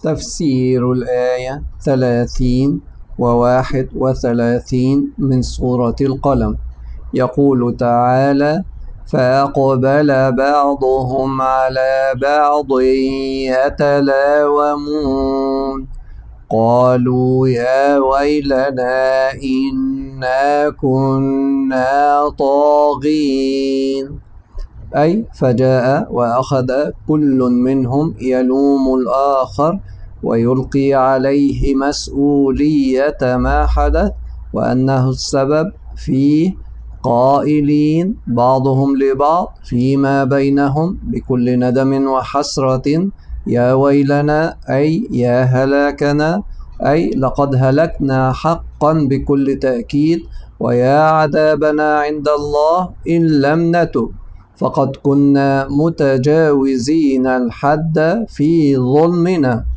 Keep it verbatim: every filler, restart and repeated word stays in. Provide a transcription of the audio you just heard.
تفسير الآية ثلاثين وواحد وثلاثين من سورة القلم. يقول تعالى: فأقبل بعضهم على بعض يتلاومون قالوا يا ويلنا إنا كنا طاغين. أي فجاء وأخذ كل منهم يلوم الآخر ويلقي عليه مسؤولية ما حدث وأنه السبب فيه، قائلين بعضهم لبعض فيما بينهم بكل ندم وحسرة: يا ويلنا، أي يا هلاكنا، أي لقد هلكنا حقا بكل تأكيد، ويا عذابنا عند الله إن لم نتب، فقد كنا متجاوزين الحد في ظلمنا.